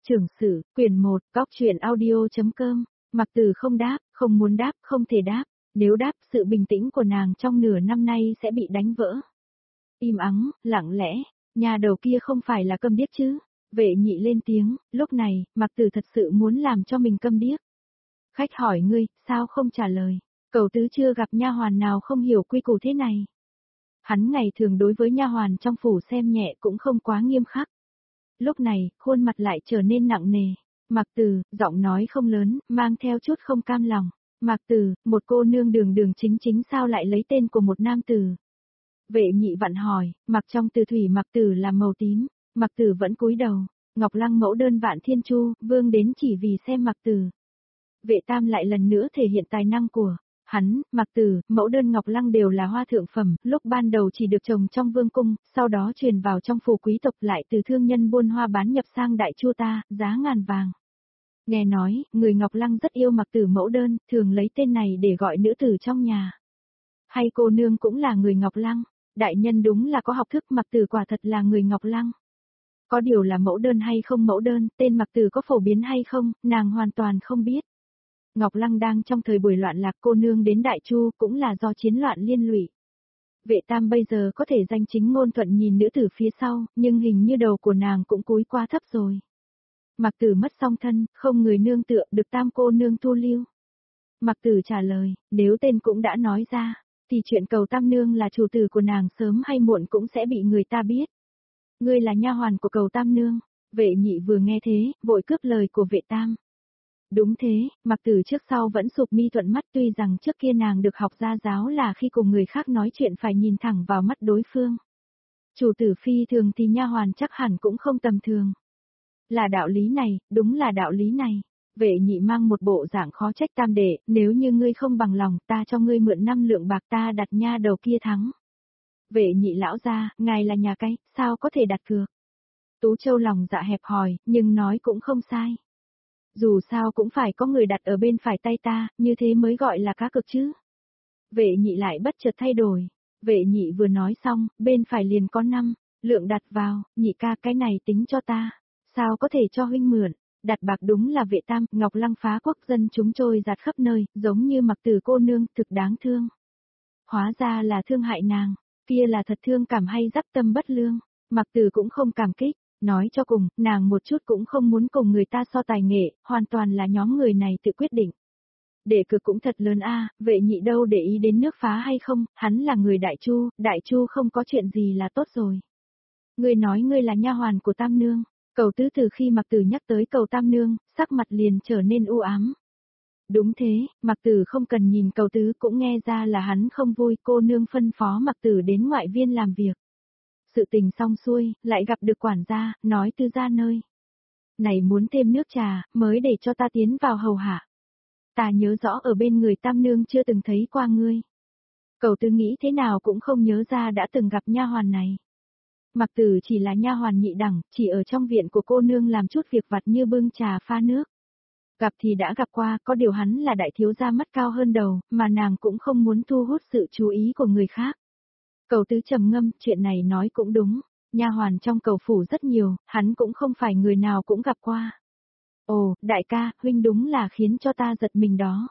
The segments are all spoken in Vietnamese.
Trưởng sử, quyển 1, góc truyện audio.com, Mạc Từ không đáp, không muốn đáp, không thể đáp, nếu đáp sự bình tĩnh của nàng trong nửa năm nay sẽ bị đánh vỡ. Im ắng, lặng lẽ, nhà đầu kia không phải là câm điếc chứ? Vệ nhị lên tiếng, lúc này, Mạc Từ thật sự muốn làm cho mình câm điếc. Khách hỏi ngươi, sao không trả lời? Cầu tứ chưa gặp nha hoàn nào không hiểu quy củ thế này. Hắn ngày thường đối với nha hoàn trong phủ xem nhẹ cũng không quá nghiêm khắc. Lúc này, khuôn mặt lại trở nên nặng nề. Mạc Từ, giọng nói không lớn, mang theo chút không cam lòng. Mạc Từ, một cô nương đường đường chính chính sao lại lấy tên của một nam tử? Vệ nhị vặn hỏi, mặc trong từ thủy Mạc Từ là màu tím, Mạc Từ vẫn cúi đầu. Ngọc Lăng mẫu đơn vạn thiên chu, vương đến chỉ vì xem Mạc Từ. Vệ Tam lại lần nữa thể hiện tài năng của hắn, Mạc Từ, mẫu đơn Ngọc Lăng đều là hoa thượng phẩm, lúc ban đầu chỉ được trồng trong vương cung, sau đó truyền vào trong phủ quý tộc lại từ thương nhân buôn hoa bán nhập sang đại chu ta, giá ngàn vàng. Nghe nói, người Ngọc Lăng rất yêu Mạc Từ mẫu đơn, thường lấy tên này để gọi nữ tử trong nhà. Hay cô nương cũng là người Ngọc Lăng, đại nhân đúng là có học thức, Mạc Từ quả thật là người Ngọc Lăng. Có điều là mẫu đơn hay không mẫu đơn, tên Mạc Từ có phổ biến hay không, nàng hoàn toàn không biết. Ngọc Lăng đang trong thời buổi loạn lạc, cô nương đến Đại Chu cũng là do chiến loạn liên lụy. Vệ Tam bây giờ có thể danh chính ngôn thuận nhìn nữ tử phía sau, nhưng hình như đầu của nàng cũng cúi quá thấp rồi. Mạc Từ mất song thân, không người nương tựa, được Tam cô nương thu lưu. Mạc Từ trả lời, nếu tên cũng đã nói ra, thì chuyện cầu Tam nương là chủ tử của nàng sớm hay muộn cũng sẽ bị người ta biết. Ngươi là nha hoàn của cầu Tam nương. Vệ nhị vừa nghe thế, vội cướp lời của Vệ Tam. Đúng thế, Mạc Từ trước sau vẫn sụp mi thuận mắt, tuy rằng trước kia nàng được học gia giáo là khi cùng người khác nói chuyện phải nhìn thẳng vào mắt đối phương. Chủ tử phi thường thì nha hoàn chắc hẳn cũng không tầm thường. Là đạo lý này, đúng là đạo lý này. Vệ nhị mang một bộ dạng khó trách Tam đệ, nếu như ngươi không bằng lòng ta cho ngươi mượn 5 lượng bạc, ta đặt nha đầu kia thắng. Vệ nhị lão gia, ngài là nhà cái, sao có thể đặt cược? Tú Châu lòng dạ hẹp hòi, nhưng nói cũng không sai. Dù sao cũng phải có người đặt ở bên phải tay ta, như thế mới gọi là cá cược chứ. Vệ nhị lại bất chợt thay đổi. Vệ nhị vừa nói xong, bên phải liền có 5 lượng đặt vào, nhị ca cái này tính cho ta. Sao có thể cho huynh mượn? Đặt bạc đúng là Vệ Tam, Ngọc Lăng phá quốc dân chúng trôi giạt khắp nơi, giống như Mạc Từ cô nương, thực đáng thương. Hóa ra là thương hại nàng, kia là thật thương cảm hay dắc tâm bất lương. Mạc Từ cũng không cảm kích. Nói cho cùng, nàng một chút cũng không muốn cùng người ta so tài nghệ, hoàn toàn là nhóm người này tự quyết định. Để cược cũng thật lớn a, Vệ nhị đâu để ý đến nước phá hay không, hắn là người Đại Chu không có chuyện gì là tốt rồi. Ngươi nói ngươi là nha hoàn của Tam nương, cầu tứ từ khi Mạc Từ nhắc tới cầu Tam nương, sắc mặt liền trở nên u ám. Đúng thế, Mạc Từ không cần nhìn cầu tứ cũng nghe ra là hắn không vui, cô nương phân phó Mạc Từ đến ngoại viên làm việc. Sự tình xong xuôi, lại gặp được quản gia, nói tư gia nơi này muốn thêm nước trà, mới để cho ta tiến vào hầu hạ. Ta nhớ rõ ở bên người Tam nương chưa từng thấy qua ngươi. Cầu Tứ nghĩ thế nào cũng không nhớ ra đã từng gặp nha hoàn này. Mạc Từ chỉ là nha hoàn nhị đẳng, chỉ ở trong viện của cô nương làm chút việc vặt như bưng trà pha nước. Gặp thì đã gặp qua, có điều hắn là đại thiếu gia mắt cao hơn đầu, mà nàng cũng không muốn thu hút sự chú ý của người khác. Cầu Tứ trầm ngâm, chuyện này nói cũng đúng, nha hoàn trong cầu phủ rất nhiều, hắn cũng không phải người nào cũng gặp qua. Ồ, đại ca, huynh đúng là khiến cho ta giật mình đó.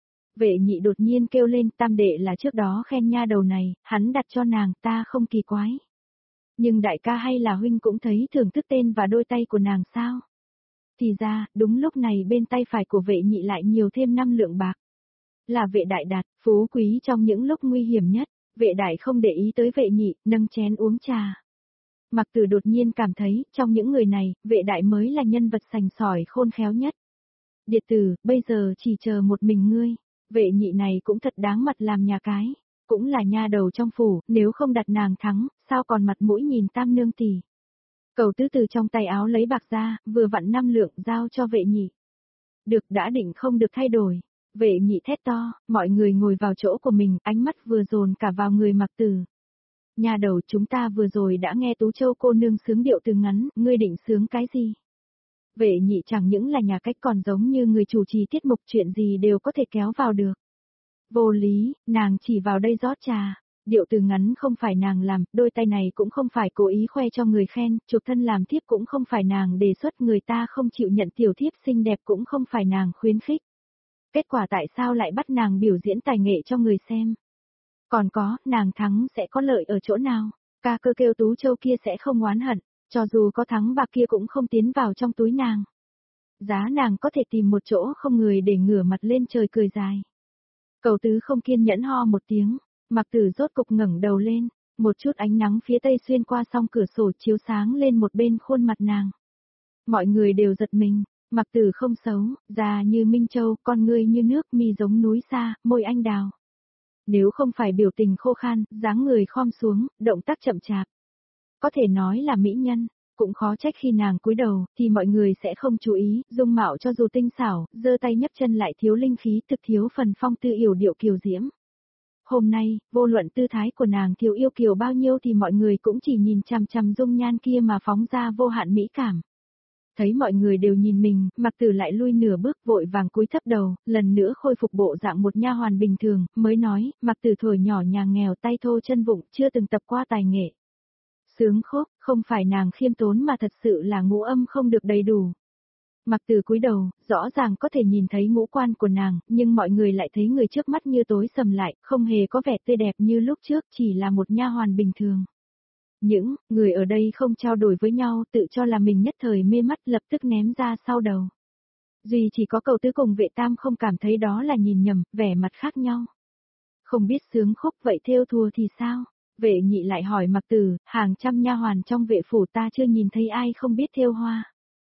Vệ nhị đột nhiên kêu lên, Tam đệ là trước đó khen nha đầu này, hắn đặt cho nàng, ta không kỳ quái. Nhưng đại ca hay là huynh cũng thấy thưởng thức tên và đôi tay của nàng sao? Thì ra, đúng lúc này bên tay phải của vệ nhị lại nhiều thêm 5 lượng bạc. Là Vệ đại đạt, phú quý trong những lúc nguy hiểm nhất. Vệ đại không để ý tới vệ nhị, nâng chén uống trà. Mạc Từ đột nhiên cảm thấy, trong những người này, Vệ đại mới là nhân vật sành sỏi khôn khéo nhất. Điệt tử, bây giờ chỉ chờ một mình ngươi. Vệ nhị này cũng thật đáng mặt làm nhà cái. Cũng là nha đầu trong phủ, nếu không đặt nàng thắng, sao còn mặt mũi nhìn Tam nương tỷ. Cầu Tứ từ trong tay áo lấy bạc ra, vừa vặn 5 lượng giao cho vệ nhị. Được, đã định không được thay đổi. Vệ nhị thét to, mọi người ngồi vào chỗ của mình, ánh mắt vừa dồn cả vào người Mạc Từ. Nhà đầu, chúng ta vừa rồi đã nghe Tú Châu cô nương sướng điệu từ ngắn, ngươi định sướng cái gì? Vệ nhị chẳng những là nhà cách còn giống như người chủ trì tiết mục, chuyện gì đều có thể kéo vào được. Vô lý, nàng chỉ vào đây rót trà. Điệu từ ngắn không phải nàng làm, đôi tay này cũng không phải cố ý khoe cho người khen, chuộc thân làm thiếp cũng không phải nàng đề xuất, người ta không chịu nhận tiểu thiếp xinh đẹp cũng không phải nàng khuyến khích. Kết quả tại sao lại bắt nàng biểu diễn tài nghệ cho người xem? Còn có, nàng thắng sẽ có lợi ở chỗ nào? Ca cơ kêu Tú Châu kia sẽ không oán hận, cho dù có thắng bạc kia cũng không tiến vào trong túi nàng. Giá nàng có thể tìm một chỗ không người để ngửa mặt lên trời cười dài. Cầu tứ không kiên nhẫn ho một tiếng, Mặc Tử rốt cục ngẩng đầu lên, một chút ánh nắng phía tây xuyên qua song cửa sổ chiếu sáng lên một bên khuôn mặt nàng. Mọi người đều giật mình, Mặc Tử không xấu, da như minh châu, con ngươi như nước, mi giống núi xa, môi anh đào. Nếu không phải biểu tình khô khan, dáng người khom xuống, động tác chậm chạp, có thể nói là mỹ nhân, cũng khó trách khi nàng cúi đầu thì mọi người sẽ không chú ý, dung mạo cho dù tinh xảo, giơ tay nhấc chân lại thiếu linh khí, thực thiếu phần phong tư yểu điệu kiều diễm. Hôm nay, vô luận tư thái của nàng thiếu yêu kiều bao nhiêu thì mọi người cũng chỉ nhìn chằm chằm dung nhan kia mà phóng ra vô hạn mỹ cảm. Thấy mọi người đều nhìn mình, Mặc Tử lại lui nửa bước vội vàng cúi thấp đầu, lần nữa khôi phục bộ dạng một nha hoàn bình thường, mới nói, Mặc Tử thổi nhỏ nhà nghèo tay thô chân vụng, chưa từng tập qua tài nghệ. Sướng khúc, không phải nàng khiêm tốn mà thật sự là ngũ âm không được đầy đủ. Mặc Tử cúi đầu, rõ ràng có thể nhìn thấy ngũ quan của nàng, nhưng mọi người lại thấy người trước mắt như tối sầm lại, không hề có vẻ tươi đẹp như lúc trước, chỉ là một nha hoàn bình thường. Những người ở đây không trao đổi với nhau, tự cho là mình nhất thời mê mắt, lập tức ném ra sau đầu. Duy chỉ có Cầu Tứ cùng Vệ Tam không cảm thấy đó là nhìn nhầm, vẻ mặt khác nhau. Không biết sướng khúc vậy thêu thùa thì sao? Vệ Nhị lại hỏi Mặc Tử, hàng trăm nha hoàn trong vệ phủ ta chưa nhìn thấy ai không biết thêu hoa.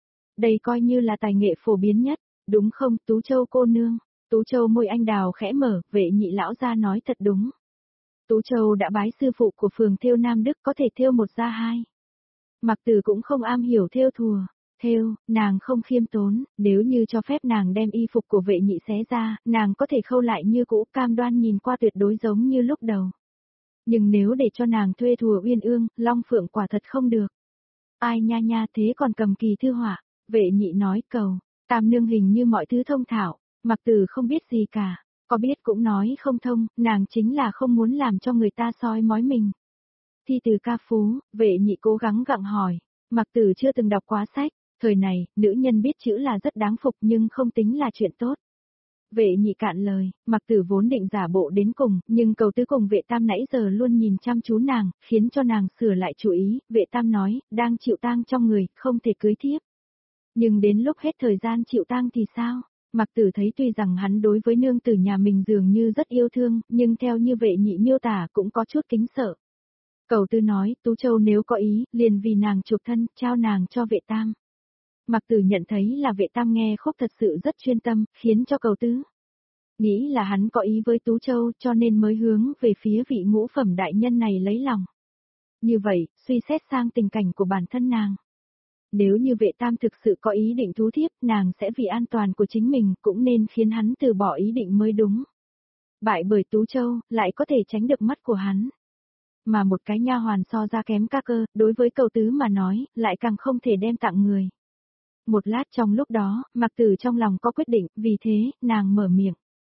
Đây coi như là tài nghệ phổ biến nhất, đúng không, Tú Châu cô nương? Tú Châu môi anh đào khẽ mở, Vệ Nhị lão gia nói thật đúng. Tú Châu đã bái sư phụ của phường thêu Nam Đức, có thể thêu một ra hai. Mặc Tử cũng không am hiểu thêu thùa. Thêu, nàng không khiêm tốn, nếu như cho phép nàng đem y phục của Vệ Nhị xé ra, nàng có thể khâu lại như cũ, cam đoan nhìn qua tuyệt đối giống như lúc đầu. Nhưng nếu để cho nàng thuê thùa uyên ương, long phượng quả thật không được. Ai nha nha thế còn cầm kỳ thư họa, Vệ Nhị nói cầu, Tam nương hình như mọi thứ thông thạo, Mặc Tử không biết gì cả, có biết cũng nói không thông, nàng chính là không muốn làm cho người ta soi mói mình. Thi từ ca phú, Vệ Nhị cố gắng gặng hỏi, Mặc Tử chưa từng đọc quá sách, thời này, nữ nhân biết chữ là rất đáng phục nhưng không tính là chuyện tốt. Vệ Nhị cạn lời, Mặc Tử vốn định giả bộ đến cùng, nhưng Cầu Tứ cùng Vệ Tam nãy giờ luôn nhìn chăm chú nàng, khiến cho nàng sửa lại chủ ý, Vệ Tam nói, đang chịu tang trong người, không thể cưới thiếp. Nhưng đến lúc hết thời gian chịu tang thì sao? Mặc Tử thấy tuy rằng hắn đối với nương tử nhà mình dường như rất yêu thương, nhưng theo như Vệ Nhị miêu tả cũng có chút kính sợ. Cầu Tư nói, Tú Châu nếu có ý, liền vì nàng chuộc thân, trao nàng cho Vệ Tam. Mặc Tử nhận thấy là Vệ Tam nghe khúc thật sự rất chuyên tâm, khiến cho Cầu Tứ nghĩ là hắn có ý với Tú Châu cho nên mới hướng về phía vị ngũ phẩm đại nhân này lấy lòng. Như vậy, suy xét sang tình cảnh của bản thân nàng. Nếu như Vệ Tam thực sự có ý định thú thiếp, nàng sẽ vì an toàn của chính mình cũng nên khiến hắn từ bỏ ý định mới đúng. Bại bởi Tú Châu, lại có thể tránh được mắt của hắn. Mà một cái nha hoàn so ra kém ca cơ, đối với Cầu Tứ mà nói, lại càng không thể đem tặng người. Một lát trong lúc đó, Mặc Tử trong lòng có quyết định, vì thế, nàng mở miệng.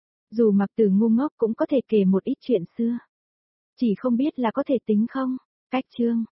Dù Mặc Tử ngu ngốc cũng có thể kể một ít chuyện xưa. Chỉ không biết là có thể tính không? Cách chương.